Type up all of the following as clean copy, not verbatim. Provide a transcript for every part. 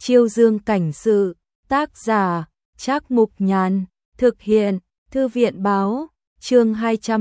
Chiêu Dương cảnh sự, tác giả, Trác Mục Nhàn, thực hiện, Thư viện báo, chương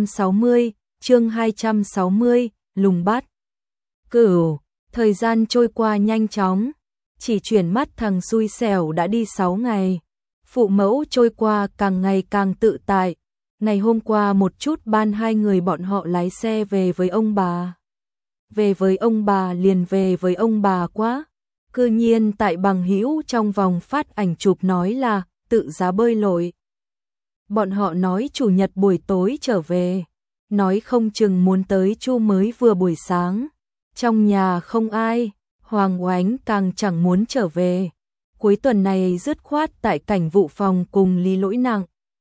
260, lùng bắt. Cửu, thời gian trôi qua nhanh chóng, chỉ chuyển mắt thằng xui xẻo đã đi 6 ngày. Phụ mẫu trôi qua càng ngày càng tự tại. Ngày hôm qua một chút ban hai người bọn họ lái xe về với ông bà. Về với ông bà liền về với ông bà quá. Cư nhiên tại bằng hữu trong vòng phát ảnh chụp nói là tự giá bơi lội. Bọn họ nói chủ nhật buổi tối trở về, nói không chừng muốn tới Chu mới vừa buổi sáng. Trong nhà không ai, Hoàng Oánh càng chẳng muốn trở về. Cuối tuần này dứt khoát tại cảnh vụ phòng cùng Lý Lỗi Nặng.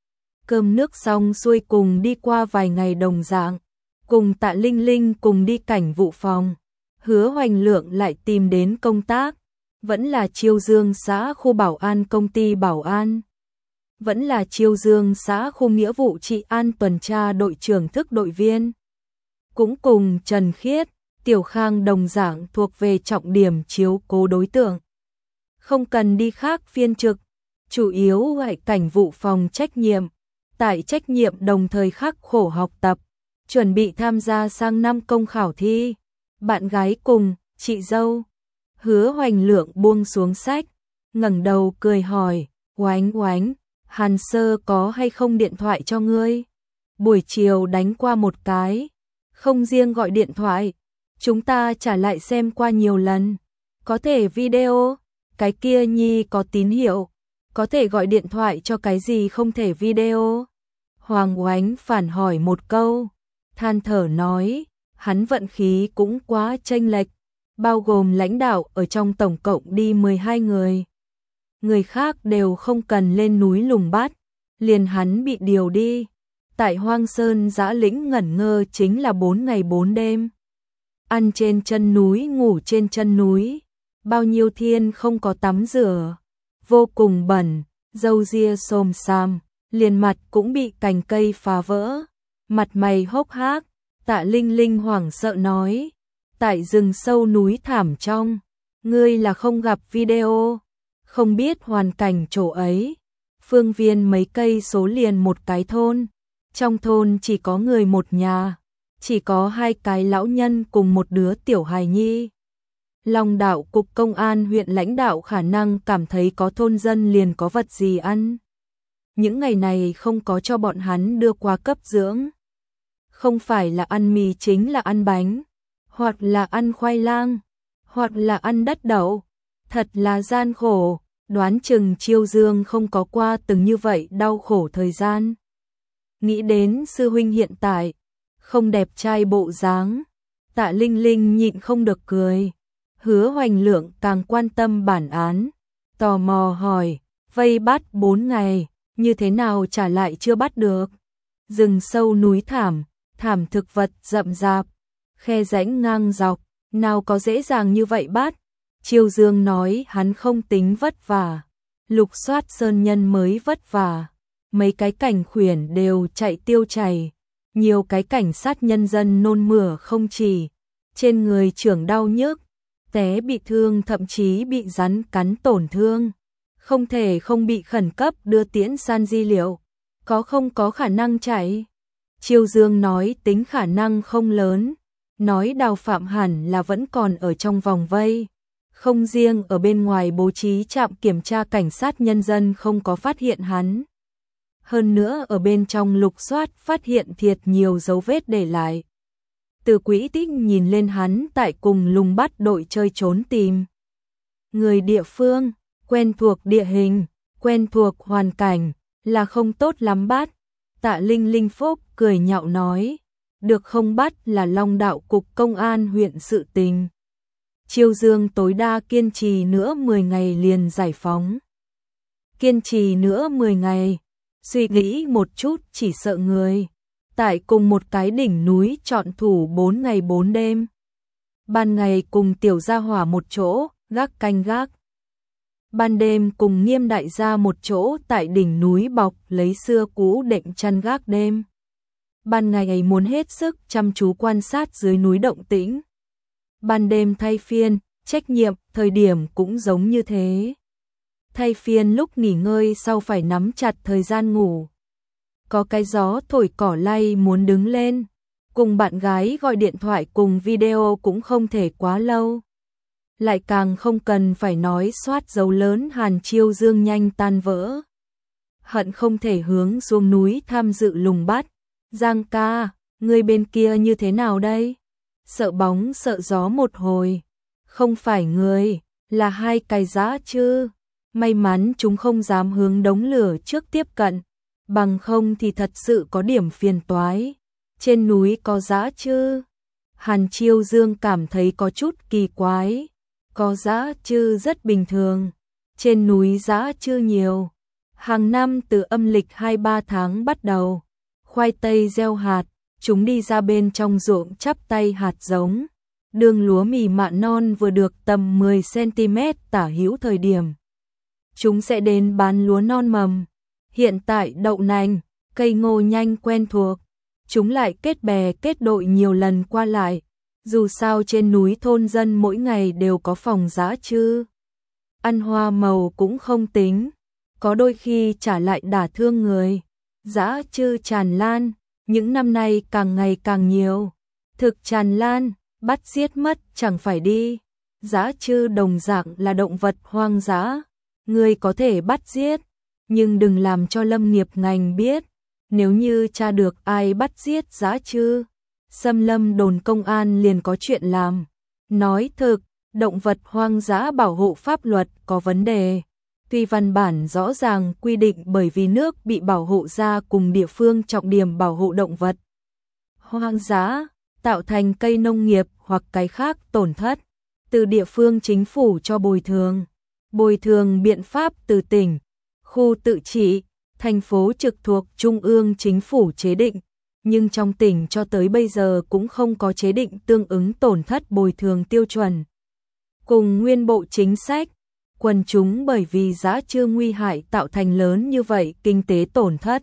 Cơm nước xong xuôi cùng đi qua vài ngày đồng dạng, cùng Tạ Linh Linh cùng đi cảnh vụ phòng. Hứa Hoành Lượng lại tìm đến công tác, vẫn là Chiêu Dương xã khu bảo an công ty bảo an. Vẫn là Chiêu Dương xã khu nghĩa vụ trị an tuần tra đội trưởng thức đội viên. Cũng cùng Trần Khiết, Tiểu Khang đồng dạng thuộc về trọng điểm chiếu cố đối tượng. Không cần đi khác phiên trực, chủ yếu gọi cảnh vụ phòng trách nhiệm. Tại trách nhiệm đồng thời khắc khổ học tập, chuẩn bị tham gia sang năm công khảo thi. Bạn gái cùng, chị dâu. Hứa Hoành Lượng buông xuống sách, ngẩng đầu cười hỏi, Oánh Oánh, Hàn Sơ có hay không điện thoại cho ngươi? Buổi chiều đánh qua một cái, không riêng gọi điện thoại, chúng ta trả lại xem qua nhiều lần. Có thể video, cái kia nhi có tín hiệu, có thể gọi điện thoại cho cái gì không thể video. Hoàng Oánh phản hỏi một câu, than thở nói, hắn vận khí cũng quá chênh lệch, bao gồm lãnh đạo ở trong tổng cộng đi 12 người. Người khác đều không cần lên núi lùng bắt, liền hắn bị điều đi. Tại Hoang Sơn Dã Lĩnh ngẩn ngơ chính là 4 ngày 4 đêm. Ăn trên chân núi ngủ trên chân núi, bao nhiêu thiên không có tắm rửa, vô cùng bẩn, râu ria xồm xàm, liền mặt cũng bị cành cây phá vỡ, mặt mày hốc hác. Tạ Linh Linh hoảng sợ nói, tại rừng sâu núi thảm trong, ngươi là không gặp video, không biết hoàn cảnh chỗ ấy. Phương viên mấy cây số liền một cái thôn, trong thôn chỉ có người một nhà, chỉ có 2 cái lão nhân cùng một đứa tiểu hài nhi. Long Đạo cục công an huyện lãnh đạo khả năng cảm thấy có thôn dân liền có vật gì ăn. Những ngày này không có cho bọn hắn đưa qua cấp dưỡng. Không phải là ăn mì chính là ăn bánh, hoặc là ăn khoai lang, hoặc là ăn đất đậu. Thật là gian khổ, đoán chừng Chiêu Dương không có qua từng như vậy đau khổ thời gian. Nghĩ đến sư huynh hiện tại, không đẹp trai bộ dáng, Tạ Linh Linh nhịn không được cười. Hứa Hoành Lượng càng quan tâm bản án, tò mò hỏi, vây bắt 4 ngày, như thế nào trả lại chưa bắt được? Rừng sâu núi thảm, thảm thực vật rậm rạp, khe rãnh ngang dọc, nào có dễ dàng như vậy bắt? Chiêu Dương nói hắn không tính vất vả, lục soát sơn nhân mới vất vả, mấy cái cảnh khuyển đều chạy tiêu chảy, nhiều cái cảnh sát nhân dân nôn mửa không chỉ, trên người trưởng đau nhức, té bị thương thậm chí bị rắn cắn tổn thương, không thể không bị khẩn cấp đưa tiễn san di liệu, có không có khả năng chạy? Chiêu Dương nói tính khả năng không lớn, nói Đào Phạm hẳn là vẫn còn ở trong vòng vây, không riêng ở bên ngoài bố trí trạm kiểm tra cảnh sát nhân dân không có phát hiện hắn. Hơn nữa ở bên trong lục soát phát hiện thiệt nhiều dấu vết để lại. Từ quỹ tích nhìn lên hắn tại cùng lùng bắt đội chơi trốn tìm. Người địa phương, quen thuộc địa hình, quen thuộc hoàn cảnh, là không tốt lắm bắt. Tạ Linh Linh phúc cười nhạo nói, được không bắt là Long Đạo cục công an huyện sự tình. Chiêu Dương tối đa kiên trì nữa 10 ngày liền giải phóng. Kiên trì nữa 10 ngày, suy nghĩ một chút chỉ sợ người. Tại cùng một cái đỉnh núi chọn thủ 4 ngày 4 đêm. Ban ngày cùng tiểu gia hỏa một chỗ, gác canh gác. Ban đêm cùng Nghiêm đại gia một chỗ tại đỉnh núi bọc lấy xưa cũ đệm chăn gác đêm. Ban ngày muốn hết sức chăm chú quan sát dưới núi động tĩnh. Ban đêm thay phiên, trách nhiệm, thời điểm cũng giống như thế. Thay phiên lúc nghỉ ngơi sau phải nắm chặt thời gian ngủ. Có cái gió thổi cỏ lay muốn đứng lên, cùng bạn gái gọi điện thoại cùng video cũng không thể quá lâu. Lại càng không cần phải nói soát dấu lớn Hàn Chiêu Dương nhanh tan vỡ. Hận không thể hướng xuống núi tham dự lùng bắt. Giang ca, người bên kia như thế nào đây? Sợ bóng sợ gió một hồi. Không phải người, là hai cái giã chứ. May mắn chúng không dám hướng đống lửa trước tiếp cận. Bằng không thì thật sự có điểm phiền toái. Trên núi có giã chứ? Hàn Chiêu Dương cảm thấy có chút kỳ quái. Có giã chứ rất bình thường. Trên núi giã chứ nhiều. Hàng năm từ âm lịch 2-3 tháng bắt đầu, khoai tây gieo hạt, chúng đi ra bên trong ruộng chắp tay hạt giống. Đường lúa mì mạ non vừa được tầm 10 cm tả hữu thời điểm. Chúng sẽ đến bán lúa non mầm. Hiện tại đậu nành, cây ngô nhanh quen thuộc. Chúng lại kết bè kết đội nhiều lần qua lại. Dù sao trên núi thôn dân mỗi ngày đều có phòng giã chứ. Ăn hoa màu cũng không tính. Có đôi khi trả lại đả thương người. Dã chư tràn lan, những năm nay càng ngày càng nhiều. Thực tràn lan, bắt giết mất chẳng phải đi. Dã chư đồng dạng là động vật hoang dã. Người có thể bắt giết, nhưng đừng làm cho lâm nghiệp ngành biết. Nếu như tra được ai bắt giết dã chư, xâm lâm đồn công an liền có chuyện làm. Nói thực, động vật hoang dã bảo hộ pháp luật có vấn đề. Tuy văn bản rõ ràng quy định bởi vì nước bị bảo hộ ra cùng địa phương trọng điểm bảo hộ động vật hoang dã, tạo thành cây nông nghiệp hoặc cái khác tổn thất, từ địa phương chính phủ cho bồi thường. Bồi thường biện pháp từ tỉnh, khu tự trị, thành phố trực thuộc trung ương chính phủ chế định, nhưng trong tỉnh cho tới bây giờ cũng không có chế định tương ứng tổn thất bồi thường tiêu chuẩn. Cùng nguyên bộ chính sách, quần chúng bởi vì dã chư nguy hại tạo thành lớn như vậy kinh tế tổn thất.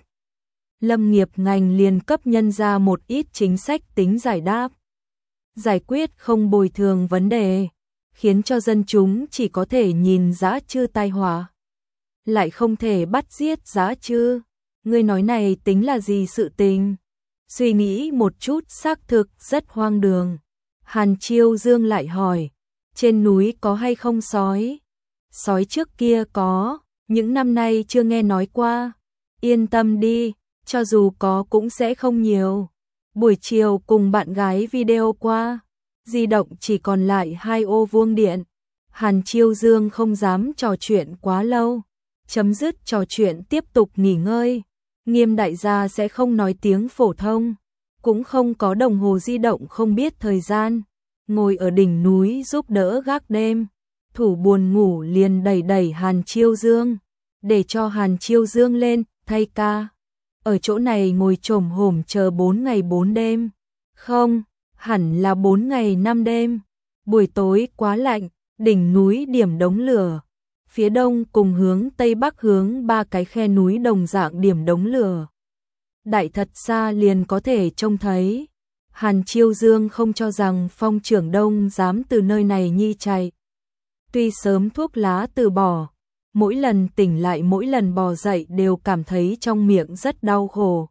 Lâm nghiệp ngành liền cấp nhân ra một ít chính sách tính giải đáp. Giải quyết không bồi thường vấn đề, khiến cho dân chúng chỉ có thể nhìn dã chư tai họa. Lại không thể bắt giết dã chư. Ngươi nói này tính là gì sự tình? Suy nghĩ một chút xác thực rất hoang đường. Hàn Chiêu Dương lại hỏi, trên núi có hay không sói? Sói trước kia có, những năm nay chưa nghe nói qua. Yên tâm đi, cho dù có cũng sẽ không nhiều. Buổi chiều cùng bạn gái video qua, di động chỉ còn lại 2 ô vuông điện. Hàn Chiêu Dương không dám trò chuyện quá lâu. Chấm dứt trò chuyện tiếp tục nghỉ ngơi. Nghiêm đại gia sẽ không nói tiếng phổ thông, cũng không có đồng hồ di động không biết thời gian. Ngồi ở đỉnh núi giúp đỡ gác đêm. Thủ buồn ngủ liền đẩy Hàn Chiêu Dương, để cho Hàn Chiêu Dương lên, thay ca. Ở chỗ này ngồi chồm hổm chờ 4 ngày 4 đêm. Không, hẳn là 4 ngày 5 đêm. Buổi tối quá lạnh, đỉnh núi điểm đống lửa. Phía đông cùng hướng tây bắc hướng 3 cái khe núi đồng dạng điểm đống lửa. Đại thật xa liền có thể trông thấy. Hàn Chiêu Dương không cho rằng Phong Trưởng Đông dám từ nơi này nhi chạy. Tuy sớm thuốc lá từ bỏ, mỗi lần tỉnh lại mỗi lần bò dậy đều cảm thấy trong miệng rất đau khổ.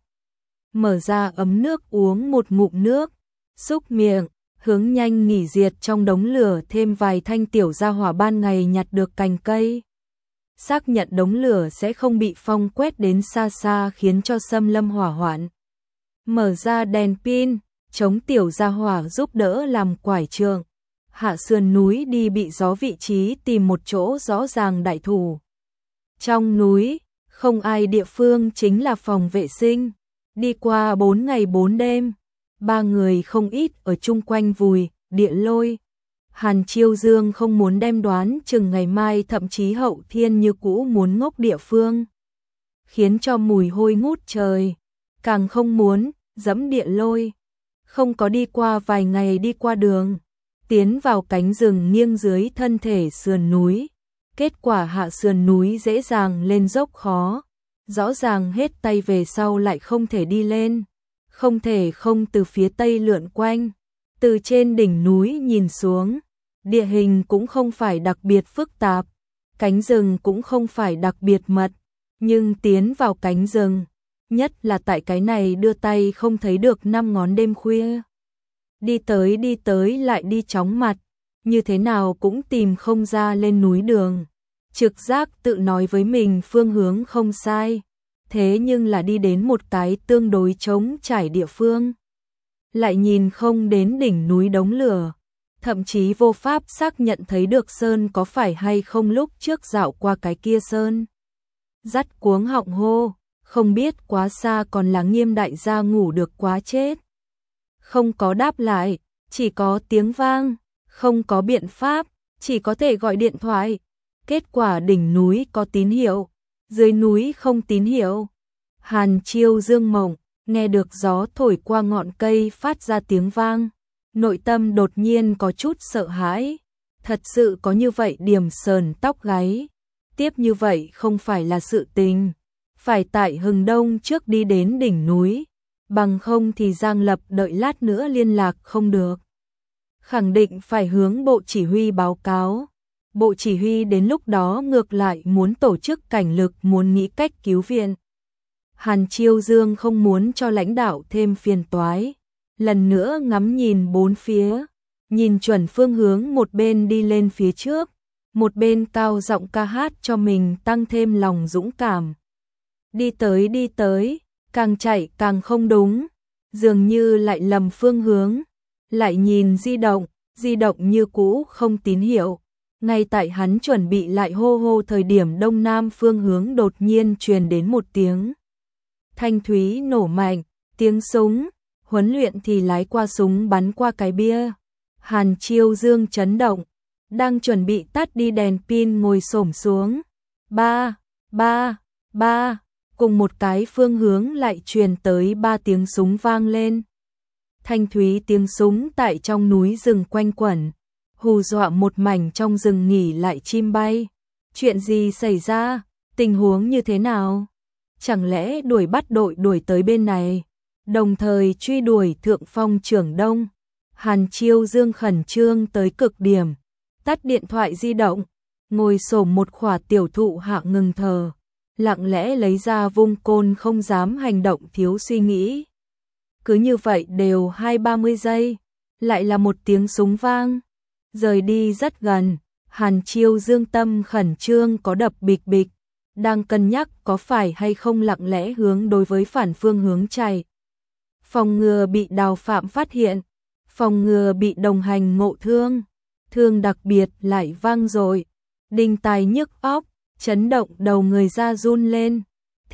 Mở ra ấm nước uống một ngụm nước, xúc miệng, hướng nhanh nghỉ diệt trong đống lửa thêm vài thanh tiểu gia hỏa ban ngày nhặt được cành cây. Xác nhận đống lửa sẽ không bị phong quét đến xa xa khiến cho xâm lâm hỏa hoạn. Mở ra đèn pin, chống tiểu gia hỏa giúp đỡ làm quải trượng. Hạ sườn núi đi bị gió vị trí tìm một chỗ rõ ràng đại thủ. Trong núi, không ai địa phương chính là phòng vệ sinh. Đi qua 4 ngày 4 đêm, 3 người không ít ở chung quanh vùi, địa lôi. Hàn Chiêu Dương không muốn đem đoán chừng ngày mai thậm chí hậu thiên như cũ muốn ngốc địa phương. Khiến cho mùi hôi ngút trời. Càng không muốn, dẫm địa lôi. Không có đi qua vài ngày đi qua đường. Tiến vào cánh rừng nghiêng dưới thân thể sườn núi. Kết quả hạ sườn núi dễ dàng lên dốc khó. Rõ ràng hết tay về sau lại không thể đi lên. Không thể không từ phía tây lượn quanh. Từ trên đỉnh núi nhìn xuống. địa hình cũng không phải đặc biệt phức tạp, cánh rừng cũng không phải đặc biệt mật, nhưng tiến vào cánh rừng, nhất là tại cái này đưa tay không thấy được 5 ngón đêm khuya. Đi tới lại đi chóng mặt, như thế nào cũng tìm không ra lên núi đường. Trực giác tự nói với mình phương hướng không sai, thế nhưng là đi đến một cái tương đối trống trải địa phương. Lại nhìn không đến đỉnh núi đống lửa, thậm chí vô pháp xác nhận thấy được sơn có phải hay không lúc trước dạo qua cái kia sơn. Dắt cuống họng hô, không biết quá xa còn là Nghiêm đại gia ngủ được quá chết. Không có đáp lại, chỉ có tiếng vang, không có biện pháp, chỉ có thể gọi điện thoại. Kết quả đỉnh núi có tín hiệu, dưới núi không tín hiệu. Hàn Chiêu Dương mộng, nghe được gió thổi qua ngọn cây phát ra tiếng vang, nội tâm đột nhiên có chút sợ hãi. Thật sự có như vậy điểm sờn tóc gáy. Tiếp như vậy không phải là sự tình, phải tại hừng đông trước đi đến đỉnh núi, bằng không thì Giang Lập đợi lát nữa liên lạc không được. Khẳng định phải hướng bộ chỉ huy báo cáo. Bộ chỉ huy đến lúc đó ngược lại muốn tổ chức cảnh lực, muốn nghĩ cách cứu viện. Hàn Chiêu Dương không muốn cho lãnh đạo thêm phiền toái, lần nữa ngắm nhìn bốn phía, nhìn chuẩn phương hướng, một bên đi lên phía trước, một bên cao giọng ca hát cho mình tăng thêm lòng dũng cảm. Đi tới, càng chạy càng không đúng, dường như lại lầm phương hướng, lại nhìn di động như cũ không tín hiệu. Ngay tại hắn chuẩn bị lại hô hô thời điểm đông nam phương hướng đột nhiên truyền đến một tiếng thanh thúy nổ mạnh, tiếng súng, huấn luyện thì lái qua súng bắn qua cái bia. Hàn Chiêu Dương chấn động, đang chuẩn bị tắt đi đèn pin ngồi xổm xuống. Ba, cùng một cái phương hướng lại truyền tới 3 tiếng súng vang lên. Thanh thúy tiếng súng tại trong núi rừng quanh quẩn, hù dọa một mảnh trong rừng nghỉ lại chim bay. Chuyện gì xảy ra? Tình huống như thế nào? Chẳng lẽ đuổi bắt đội đuổi tới bên này, đồng thời truy đuổi Thượng Phong Trưởng Đông? Hàn Chiêu Dương khẩn trương tới cực điểm, tắt điện thoại di động, ngồi xổm một khỏa tiểu thụ hạ ngừng thở, lặng lẽ lấy ra vung côn, không dám hành động thiếu suy nghĩ. Cứ như vậy đều 20-30 giây, lại là một tiếng súng vang. Rời đi rất gần, Hàn Chiêu Dương tâm khẩn trương có đập bịch bịch, đang cân nhắc có phải hay không lặng lẽ hướng đối với phản phương hướng chạy. Phòng ngừa bị Đào Phạm phát hiện, phòng ngừa bị đồng hành ngộ thương. Thương đặc biệt lại vang rồi, đinh tai nhức óc, chấn động đầu người ra run lên.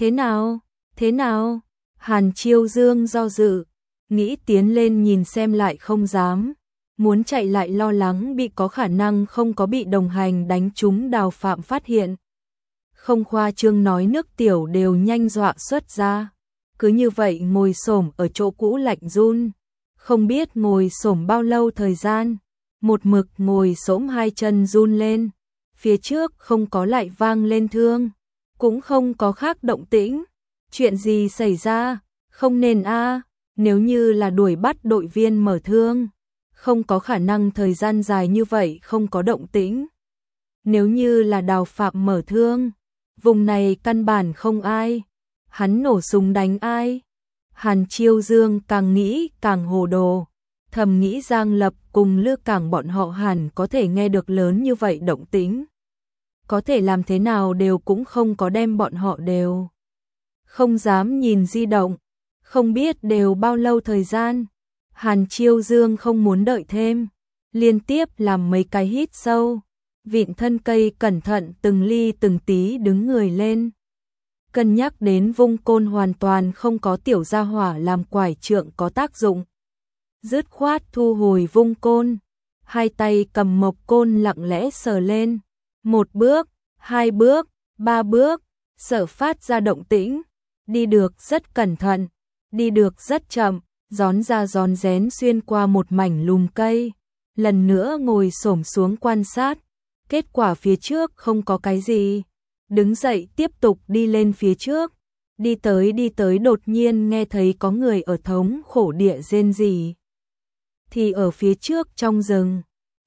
Thế nào? Hàn Chiêu Dương do dự, nghĩ tiến lên nhìn xem lại không dám. Muốn chạy lại lo lắng bị có khả năng không có bị đồng hành đánh trúng Đào Phạm phát hiện. Không khoa trương nói nước tiểu đều nhanh dọa xuất ra. Cứ như vậy ngồi xổm ở chỗ cũ lạnh run. Không biết ngồi xổm bao lâu thời gian. Một mực ngồi xổm, hai chân run lên. Phía trước không có lại vang lên thương, cũng không có khác động tĩnh. Chuyện gì xảy ra? Không nên a, nếu như là đuổi bắt đội viên mở thương, không có khả năng thời gian dài như vậy không có động tĩnh. Nếu như là Đào Phạm mở thương, vùng này căn bản không ai, hắn nổ súng đánh ai? Hàn Chiêu Dương càng nghĩ càng hồ đồ, thầm nghĩ Giang Lập cùng Lư Cảng bọn họ hẳn có thể nghe được lớn như vậy động tĩnh. Có thể làm thế nào đều cũng không có đem bọn họ đều. Không dám nhìn di động, không biết đều bao lâu thời gian. Hàn Chiêu Dương không muốn đợi thêm, liên tiếp làm mấy cái hít sâu, vịn thân cây cẩn thận từng ly từng tí đứng người lên. Cân nhắc đến vung côn hoàn toàn không có tiểu gia hỏa làm quải trượng có tác dụng. Dứt khoát thu hồi vung côn, hai tay cầm mộc côn lặng lẽ sờ lên. 1 bước, 2 bước, 3 bước, sợ phát ra động tĩnh. Đi được rất cẩn thận, đi được rất chậm, rón ra rón rén xuyên qua một mảnh lùm cây. Lần nữa ngồi xổm xuống quan sát, kết quả phía trước không có cái gì. Đứng dậy tiếp tục đi lên phía trước, đi tới đột nhiên nghe thấy có người ở thống khổ địa rên rỉ. Thì ở phía trước trong rừng,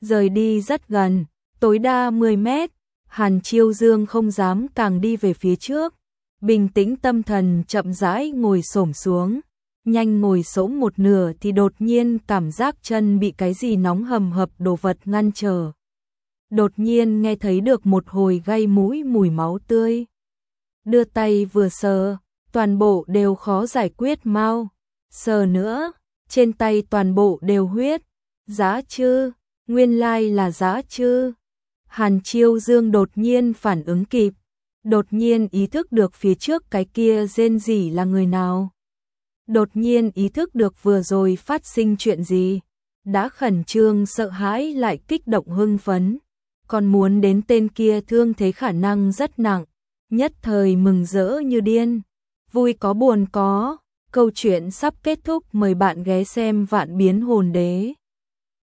rời đi rất gần, tối đa 10 mét. Hàn Chiêu Dương không dám càng đi về phía trước, bình tĩnh tâm thần chậm rãi ngồi xổm xuống, nhanh ngồi xổm một nửa thì đột nhiên cảm giác chân bị cái gì nóng hầm hập đồ vật ngăn trở. Đột nhiên nghe thấy được một hồi gây mũi mùi máu tươi. Đưa tay vừa sờ, toàn bộ đều khó giải quyết mau. Sờ nữa, trên tay toàn bộ đều huyết. Dã trư, nguyên lai là dã trư. Hàn Chiêu Dương đột nhiên phản ứng kịp, đột nhiên ý thức được phía trước cái kia rên rỉ là người nào. Đột nhiên ý thức được vừa rồi phát sinh chuyện gì, đã khẩn trương sợ hãi lại kích động hưng phấn, còn muốn đến tên kia thương thế khả năng rất nặng, nhất thời mừng rỡ như điên, vui có buồn có. Câu chuyện sắp kết thúc, mời bạn ghé xem Vạn Biến Hồn Đế.